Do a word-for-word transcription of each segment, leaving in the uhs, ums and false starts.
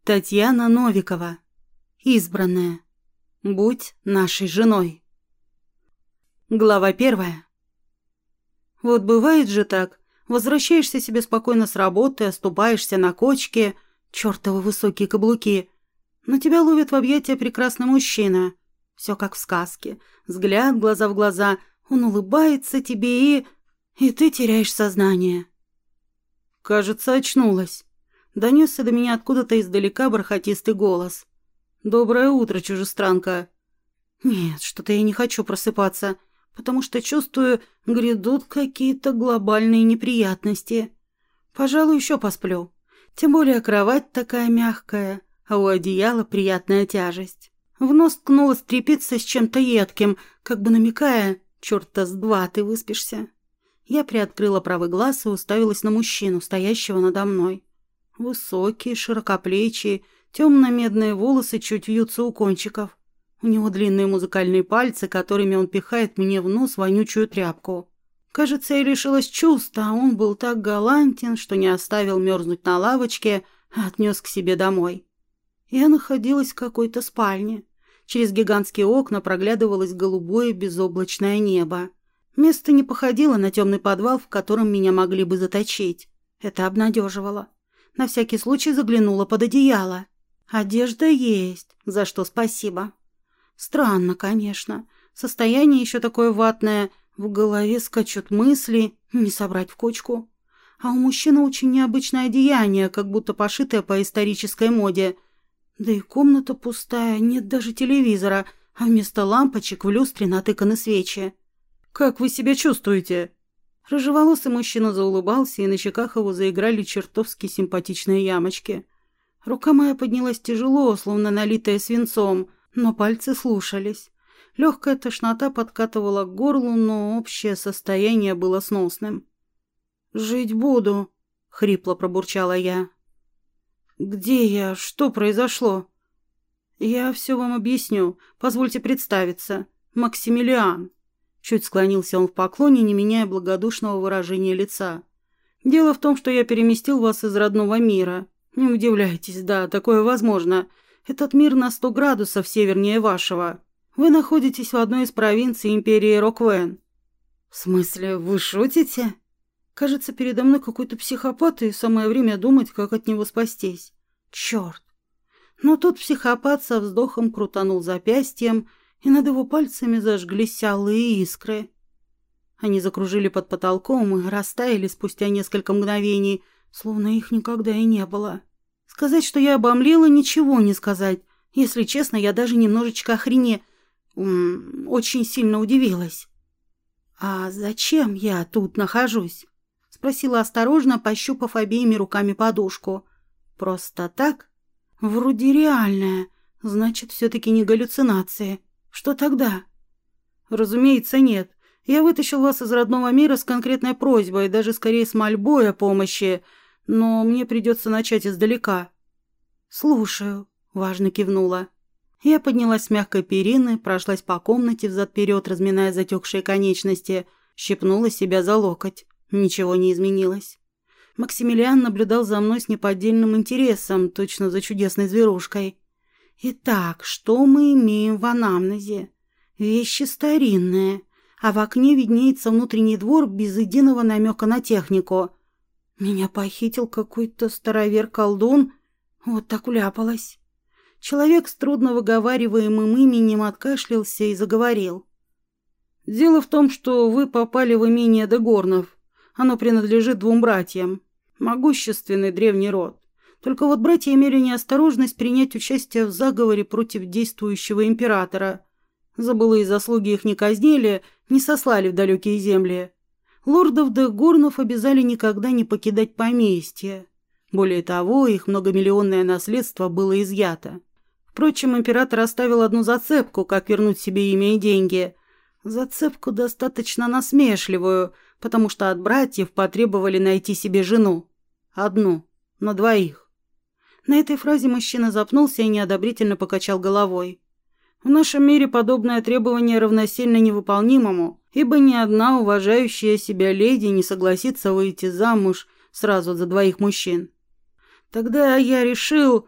Татьяна Новикова. Избранная. Будь нашей женой. Глава первая. Вот бывает же так. Возвращаешься себе спокойно с работы, оступаешься на кочке, чертовы высокие каблуки, но тебя ловит в объятия прекрасный мужчина. Все как в сказке. Взгляд глаза в глаза, он улыбается тебе и... и ты теряешь сознание. Кажется, очнулась. Донесся до меня откуда-то издалека бархатистый голос. «Доброе утро, чужестранка». Нет, что-то я не хочу просыпаться, потому что чувствую, грядут какие-то глобальные неприятности. Пожалуй, еще посплю. Тем более кровать такая мягкая, а у одеяла приятная тяжесть. В нос ткнулась тряпица с чем-то едким, как бы намекая, черта с два ты выспишься. Я приоткрыла правый глаз и уставилась на мужчину, стоящего надо мной. Высокий, широкоплечий, темно-медные волосы чуть вьются у кончиков. У него длинные музыкальные пальцы, которыми он пихает мне в нос вонючую тряпку. Кажется, я лишилась чувств, а он был так галантен, что не оставил мерзнуть на лавочке, а отнес к себе домой. Я находилась в какой-то спальне. Через гигантские окна проглядывалось голубое безоблачное небо. Место не походило на темный подвал, в котором меня могли бы заточить. Это обнадеживало. На всякий случай заглянула под одеяло. Одежда есть, за что спасибо. Странно, конечно. Состояние еще такое ватное. В голове скачут мысли, не собрать в кучку. А у мужчины очень необычное одеяние, как будто пошитое по исторической моде. Да и комната пустая, нет даже телевизора, а вместо лампочек в люстре натыканы свечи. «Как вы себя чувствуете?» Рыжеволосый мужчина заулыбался, и на щеках его заиграли чертовски симпатичные ямочки. Рука моя поднялась тяжело, словно налитая свинцом, но пальцы слушались. Легкая тошнота подкатывала к горлу, но общее состояние было сносным. «Жить буду», — хрипло пробурчала я. «Где я? Что произошло?» «Я все вам объясню. Позвольте представиться. Максимилиан». Чуть склонился он в поклоне, не меняя благодушного выражения лица. «Дело в том, что я переместил вас из родного мира. Не удивляйтесь, да, такое возможно. Этот мир на сто градусов севернее вашего. Вы находитесь в одной из провинций империи Роквен». «В смысле, вы шутите?» Кажется, передо мной какой-то психопат, и самое время думать, как от него спастись. Черт! Но тут психопат со вздохом крутанул запястьем, и над его пальцами зажглись алые искры. Они закружили под потолком и растаяли спустя несколько мгновений, словно их никогда и не было. Сказать, что я обомлела, ничего не сказать. Если честно, я даже немножечко охрене... М-м, очень сильно удивилась. «А зачем я тут нахожусь?» — спросила осторожно, пощупав обеими руками подушку. «Просто так? Вроде реальная. Значит, все-таки не галлюцинации. Что тогда?» «Разумеется, нет. Я вытащил вас из родного мира с конкретной просьбой, даже скорее с мольбой о помощи, но мне придется начать издалека». «Слушаю», — важно кивнула. Я поднялась с мягкой перины, прошлась по комнате взад-вперед, разминая затекшие конечности, щипнула себя за локоть. Ничего не изменилось. Максимилиан наблюдал за мной с неподдельным интересом, точно за чудесной зверушкой. Итак, что мы имеем в анамнезе? Вещи старинные, а в окне виднеется внутренний двор без единого намека на технику. Меня похитил какой-то старовер-колдун, вот так уляпалась. Человек с трудно выговариваемым именем откашлялся и заговорил. «Дело в том, что вы попали в имение Дегорнов. Оно принадлежит двум братьям. Могущественный древний род. Только вот братья имели неосторожность принять участие в заговоре против действующего императора. За былые заслуги их не казнили, не сослали в далекие земли. Лордов Дегорнов обязали никогда не покидать поместье. Более того, их многомиллионное наследство было изъято. Впрочем, император оставил одну зацепку, как вернуть себе имя и деньги. Зацепку достаточно насмешливую, потому что от братьев потребовали найти себе жену. Одну, на двоих. На этой фразе мужчина запнулся и неодобрительно покачал головой. В нашем мире подобное требование равносильно невыполнимому, ибо ни одна уважающая себя леди не согласится выйти замуж сразу за двоих мужчин. Тогда я решил...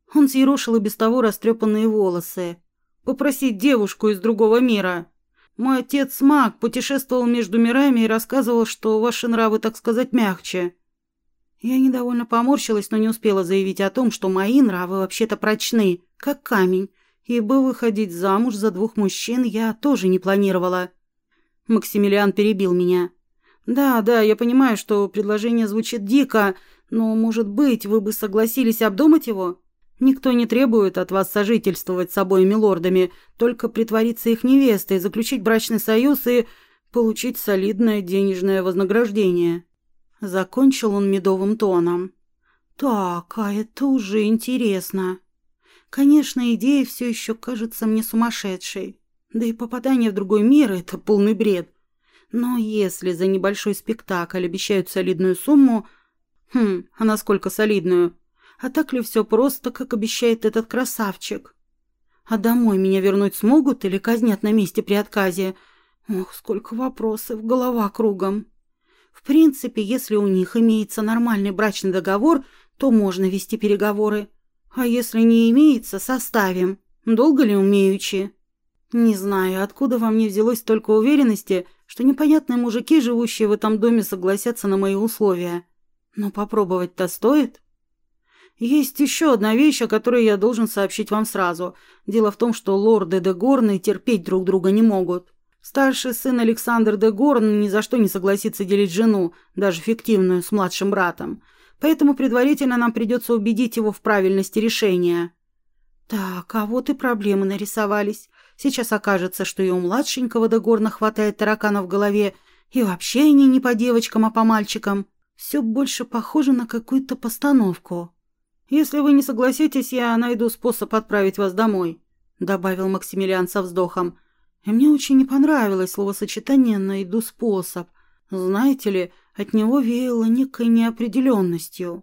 Он съерошил и без того растрепанные волосы. «Попросить девушку из другого мира. Мой отец маг, путешествовал между мирами и рассказывал, что ваши нравы, так сказать, мягче». Я недовольно поморщилась, но не успела заявить о том, что мои нравы вообще-то прочны, как камень, ибо выходить замуж за двух мужчин я тоже не планировала. Максимилиан перебил меня. «Да, да, я понимаю, что предложение звучит дико, но, может быть, вы бы согласились обдумать его? Никто не требует от вас сожительствовать с обоими лордами, только притвориться их невестой, заключить брачный союз и получить солидное денежное вознаграждение». Закончил он медовым тоном. «Так, а это уже интересно. Конечно, идея все еще кажется мне сумасшедшей. Да и попадание в другой мир – это полный бред. Но если за небольшой спектакль обещают солидную сумму... Хм, а насколько солидную? А так ли все просто, как обещает этот красавчик? А домой меня вернуть смогут или казнят на месте при отказе? Ох, сколько вопросов, голова кругом. В принципе, если у них имеется нормальный брачный договор, то можно вести переговоры. А если не имеется, составим. Долго ли умеючи? Не знаю, откуда во мне взялось столько уверенности, что непонятные мужики, живущие в этом доме, согласятся на мои условия. Но попробовать-то стоит. Есть еще одна вещь, о которой я должен сообщить вам сразу. Дело в том, что лорды де Горны терпеть друг друга не могут. Старший сын Александр де Горн ни за что не согласится делить жену, даже фиктивную, с младшим братом. Поэтому предварительно нам придется убедить его в правильности решения. Так, а вот и проблемы нарисовались. Сейчас окажется, что и у младшенького де Горна хватает тараканов в голове, и вообще они не по девочкам, а по мальчикам. Все больше похоже на какую-то постановку. «Если вы не согласитесь, я найду способ отправить вас домой», — добавил Максимилиан со вздохом. И мне очень не понравилось словосочетание «найду способ». Знаете ли, от него веяло некой неопределенностью.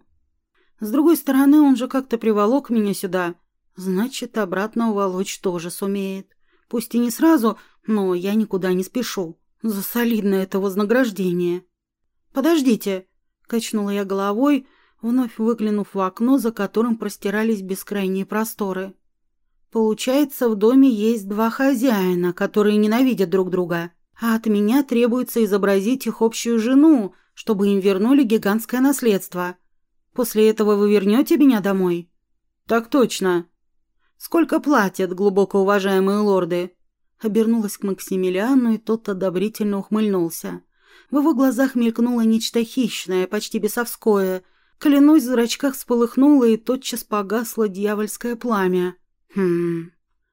С другой стороны, он же как-то приволок меня сюда. Значит, обратно уволочь тоже сумеет. Пусть и не сразу, но я никуда не спешу. За солидное это вознаграждение. «Подождите», — качнула я головой, вновь выглянув в окно, за которым простирались бескрайние просторы. Получается, в доме есть два хозяина, которые ненавидят друг друга, а от меня требуется изобразить их общую жену, чтобы им вернули гигантское наследство. После этого вы вернете меня домой? Так точно. Сколько платят, глубоко уважаемые лорды? Обернулась к Максимилиану, и тот одобрительно ухмыльнулся. В его глазах мелькнуло нечто хищное, почти бесовское. Клянусь, в зрачках вспыхнуло, и тотчас погасло дьявольское пламя. «Хм...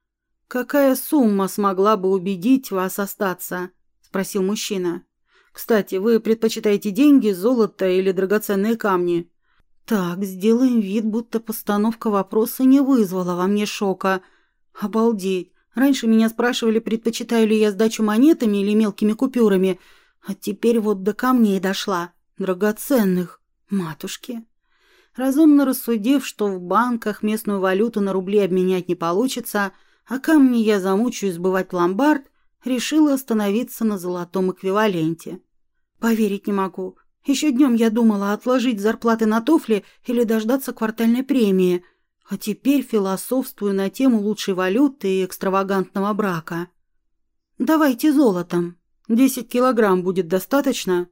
Какая сумма смогла бы убедить вас остаться?» — спросил мужчина. «Кстати, вы предпочитаете деньги, золото или драгоценные камни?» «Так, сделаем вид, будто постановка вопроса не вызвала во мне шока. Обалдеть! Раньше меня спрашивали, предпочитаю ли я сдачу монетами или мелкими купюрами, а теперь вот до камней дошла. Драгоценных. Матушки!» Разумно рассудив, что в банках местную валюту на рубли обменять не получится, а камни я замучаюсь сбывать в ломбард, решила остановиться на золотом эквиваленте. Поверить не могу. Еще днем я думала отложить зарплаты на туфли или дождаться квартальной премии, а теперь философствую на тему лучшей валюты и экстравагантного брака. «Давайте золотом. Десять килограмм будет достаточно?»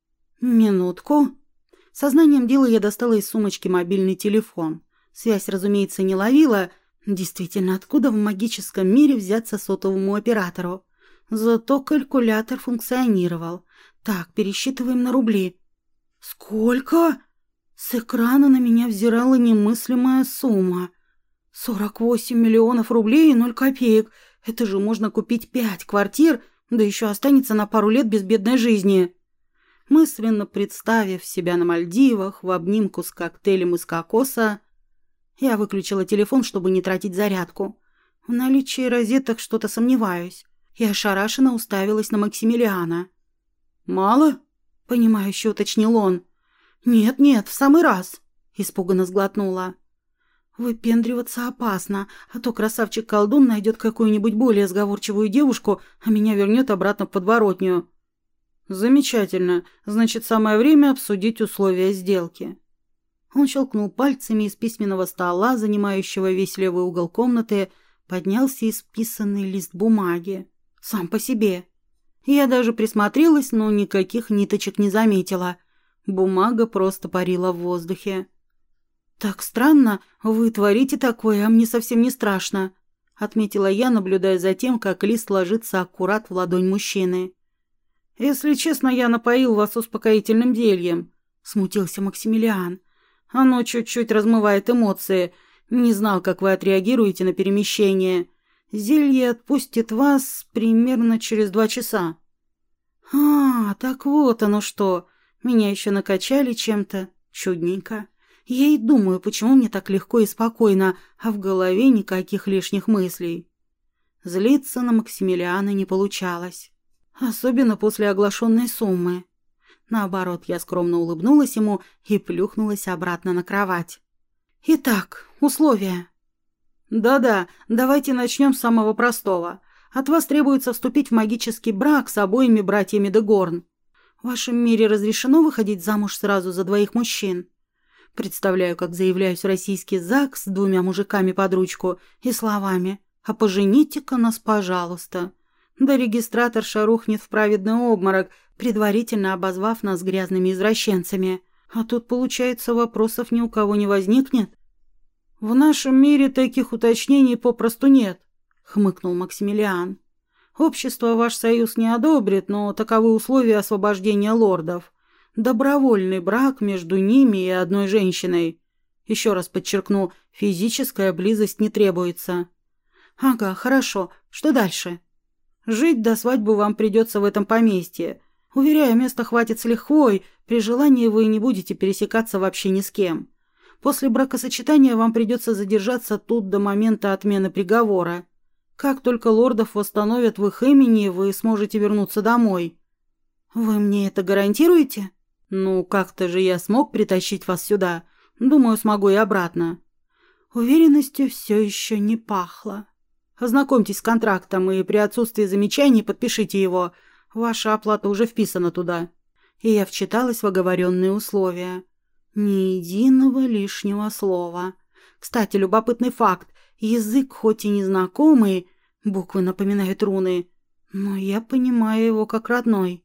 «Минутку». Сознанием дела я достала из сумочки мобильный телефон. Связь, разумеется, не ловила. Действительно, откуда в магическом мире взяться сотовому оператору? Зато калькулятор функционировал. Так, пересчитываем на рубли. Сколько? С экрана на меня взирала немыслимая сумма. Сорок восемь миллионов рублей и ноль копеек. Это же можно купить пять квартир, да еще останется на пару лет безбедной жизни. Мысленно представив себя на Мальдивах в обнимку с коктейлем из кокоса, я выключила телефон, чтобы не тратить зарядку. В наличии розеток что-то сомневаюсь. И ошарашенно уставилась на Максимилиана. «Мало?» — понимающе уточнил он. «Нет-нет, в самый раз!» — испуганно сглотнула. «Выпендриваться опасно, а то красавчик-колдун найдет какую-нибудь более сговорчивую девушку, а меня вернет обратно в подворотню». «Замечательно. Значит, самое время обсудить условия сделки». Он щелкнул пальцами, из письменного стола, занимающего весь левый угол комнаты, поднялся исписанный лист бумаги. Сам по себе. Я даже присмотрелась, но никаких ниточек не заметила. Бумага просто парила в воздухе. «Так странно, вы творите такое, а мне совсем не страшно», — отметила я, наблюдая за тем, как лист ложится аккурат в ладонь мужчины. «Если честно, я напоил вас успокоительным зельем», — смутился Максимилиан. «Оно чуть-чуть размывает эмоции. Не знал, как вы отреагируете на перемещение. Зелье отпустит вас примерно через два часа». «А, так вот оно что. Меня еще накачали чем-то. Чудненько. Я и думаю, почему мне так легко и спокойно, а в голове никаких лишних мыслей». Злиться на Максимилиана не получалось. Особенно после оглашенной суммы. Наоборот, я скромно улыбнулась ему и плюхнулась обратно на кровать. «Итак, условия». «Да-да, давайте начнем с самого простого. От вас требуется вступить в магический брак с обоими братьями де Горн. В вашем мире разрешено выходить замуж сразу за двоих мужчин? Представляю, как заявляюсь в российский ЗАГС с двумя мужиками под ручку и словами: «А пожените-ка нас, пожалуйста». Да регистраторша рухнет в праведный обморок, предварительно обозвав нас грязными извращенцами. А тут, получается, вопросов ни у кого не возникнет. «В нашем мире таких уточнений попросту нет», — хмыкнул Максимилиан. «Общество ваш союз не одобрит, но таковы условия освобождения лордов. Добровольный брак между ними и одной женщиной. Еще раз подчеркну, физическая близость не требуется». «Ага, хорошо. Что дальше?» «Жить до свадьбы вам придется в этом поместье. Уверяю, места хватит с лихвой, при желании вы не будете пересекаться вообще ни с кем. После бракосочетания вам придется задержаться тут до момента отмены приговора. Как только лордов восстановят в их имени, вы сможете вернуться домой». «Вы мне это гарантируете?» «Ну, как-то же я смог притащить вас сюда. Думаю, смогу и обратно». Уверенностью все еще не пахло. «Ознакомьтесь с контрактом и при отсутствии замечаний подпишите его. Ваша оплата уже вписана туда». И я вчиталась в оговоренные условия. Ни единого лишнего слова. Кстати, любопытный факт. Язык хоть и незнакомый, буквы напоминают руны, но я понимаю его как родной.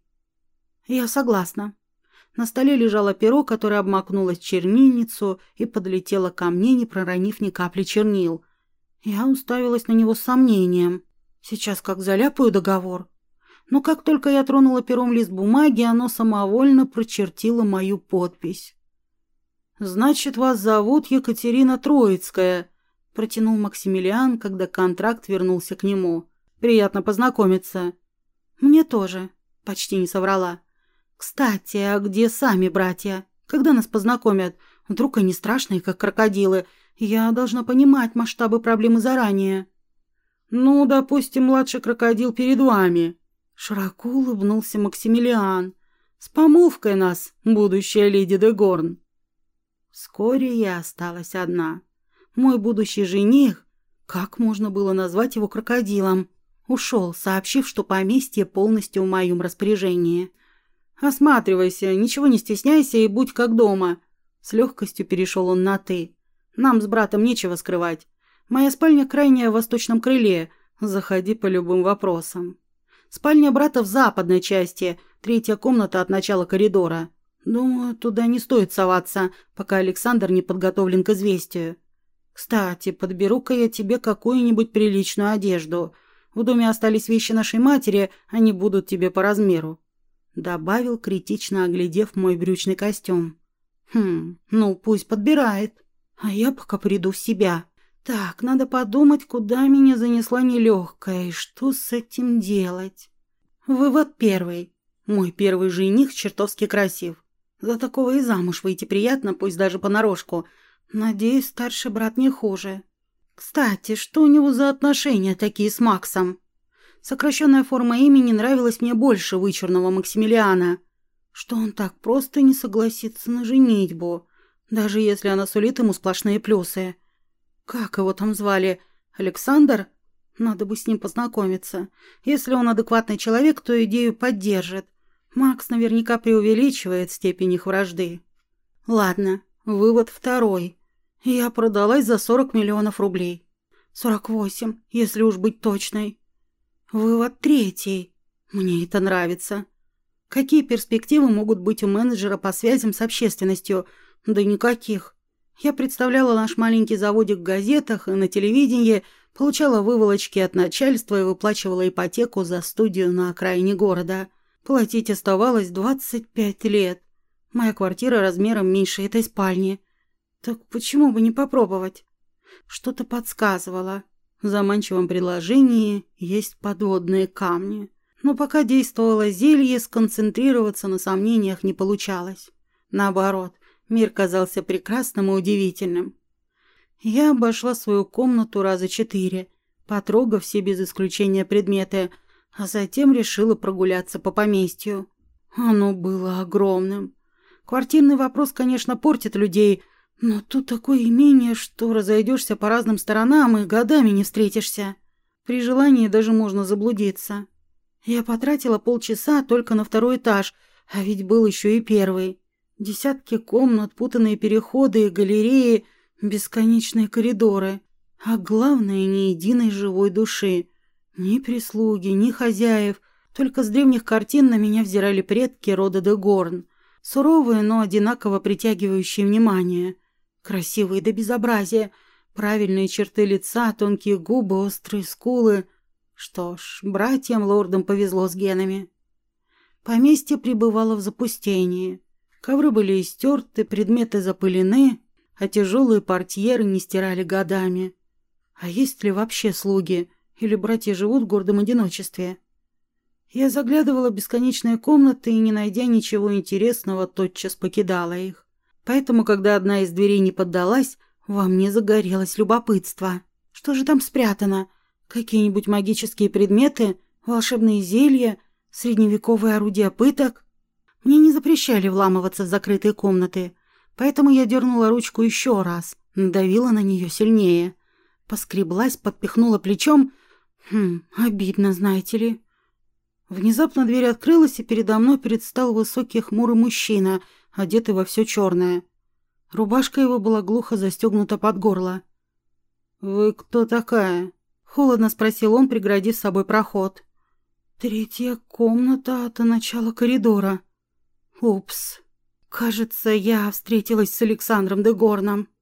Я согласна. На столе лежало перо, которое обмакнулось в чернильницу и подлетело ко мне, не проронив ни капли чернил. Я уставилась на него с сомнением. Сейчас как заляпаю договор. Но как только я тронула пером лист бумаги, оно самовольно прочертило мою подпись. «Значит, вас зовут Екатерина Троицкая», — протянул Максимилиан, когда контракт вернулся к нему. «Приятно познакомиться». «Мне тоже», — почти не соврала. «Кстати, а где сами братья? Когда нас познакомят? Вдруг они страшные, как крокодилы? Я должна понимать масштабы проблемы заранее». «Ну, допустим, младший крокодил перед вами», — широко улыбнулся Максимилиан. «С помолвкой нас, будущая леди де Горн». Вскоре я осталась одна. Мой будущий жених, как можно было назвать его крокодилом, ушел, сообщив, что поместье полностью в моем распоряжении. «Осматривайся, ничего не стесняйся и будь как дома». С легкостью перешел он на «ты». «Нам с братом нечего скрывать. Моя спальня крайняя в восточном крыле. Заходи по любым вопросам. Спальня брата в западной части, третья комната от начала коридора. Думаю, туда не стоит соваться, пока Александр не подготовлен к известию. Кстати, подберу-ка я тебе какую-нибудь приличную одежду. В доме остались вещи нашей матери, они будут тебе по размеру», — добавил, критично оглядев мой брючный костюм. «Хм, ну пусть подбирает. А я пока приду в себя. Так, надо подумать, куда меня занесла нелегкая и что с этим делать». Вывод первый. Мой первый жених чертовски красив. За такого и замуж выйти приятно, пусть даже понарошку. Надеюсь, старший брат не хуже. Кстати, что у него за отношения такие с Максом? Сокращенная форма имени нравилась мне больше вычурного Максимилиана. Что он так просто не согласится на женитьбу, даже если она сулит ему сплошные плюсы. Как его там звали? Александр? Надо бы с ним познакомиться. Если он адекватный человек, то идею поддержит. Макс наверняка преувеличивает степень их вражды. Ладно, Вывод второй. Я продалась за сорок миллионов рублей. сорок восемь, если уж быть точной. Вывод третий. Мне это нравится. Какие перспективы могут быть у менеджера по связям с общественностью? Да никаких. Я представляла наш маленький заводик в газетах и на телевидении, получала выволочки от начальства и выплачивала ипотеку за студию на окраине города. Платить оставалось двадцать пять лет. Моя квартира размером меньше этой спальни. Так почему бы не попробовать? Что-то подсказывало. В заманчивом предложении есть подводные камни. Но пока действовало зелье, сконцентрироваться на сомнениях не получалось. Наоборот, мир казался прекрасным и удивительным. Я обошла свою комнату раза четыре, потрогав все без исключения предметы, а затем решила прогуляться по поместью. Оно было огромным. Квартирный вопрос, конечно, портит людей, но тут такое имение, что разойдешься по разным сторонам и годами не встретишься. При желании даже можно заблудиться. Я потратила полчаса только на второй этаж, а ведь был еще и первый. Десятки комнат, путанные переходы и галереи, бесконечные коридоры. А главное, ни единой живой души. Ни прислуги, ни хозяев. Только с древних картин на меня взирали предки рода де Горн. Суровые, но одинаково притягивающие внимание. Красивые до безобразия. Правильные черты лица, тонкие губы, острые скулы. Что ж, братьям-лордам повезло с генами. Поместье пребывало в запустении. Ковры были истерты, предметы запылены, а тяжелые портьеры не стирали годами. А есть ли вообще слуги? Или братья живут в гордом одиночестве? Я заглядывала в бесконечные комнаты и, не найдя ничего интересного, тотчас покидала их. Поэтому, когда одна из дверей не поддалась, во мне загорелось любопытство. Что же там спрятано? Какие-нибудь магические предметы, волшебные зелья, средневековые орудия пыток? Мне не запрещали вламываться в закрытые комнаты, поэтому я дернула ручку еще раз, надавила на нее сильнее. Поскреблась, подпихнула плечом. Хм, обидно, знаете ли. Внезапно дверь открылась, и передо мной предстал высокий хмурый мужчина, одетый во все черное. Рубашка его была глухо застегнута под горло. «Вы кто такая?» — холодно спросил он, преградив с собой проход. «Третья комната от начала коридора. Упс. Кажется, я встретилась с Александром де Горном».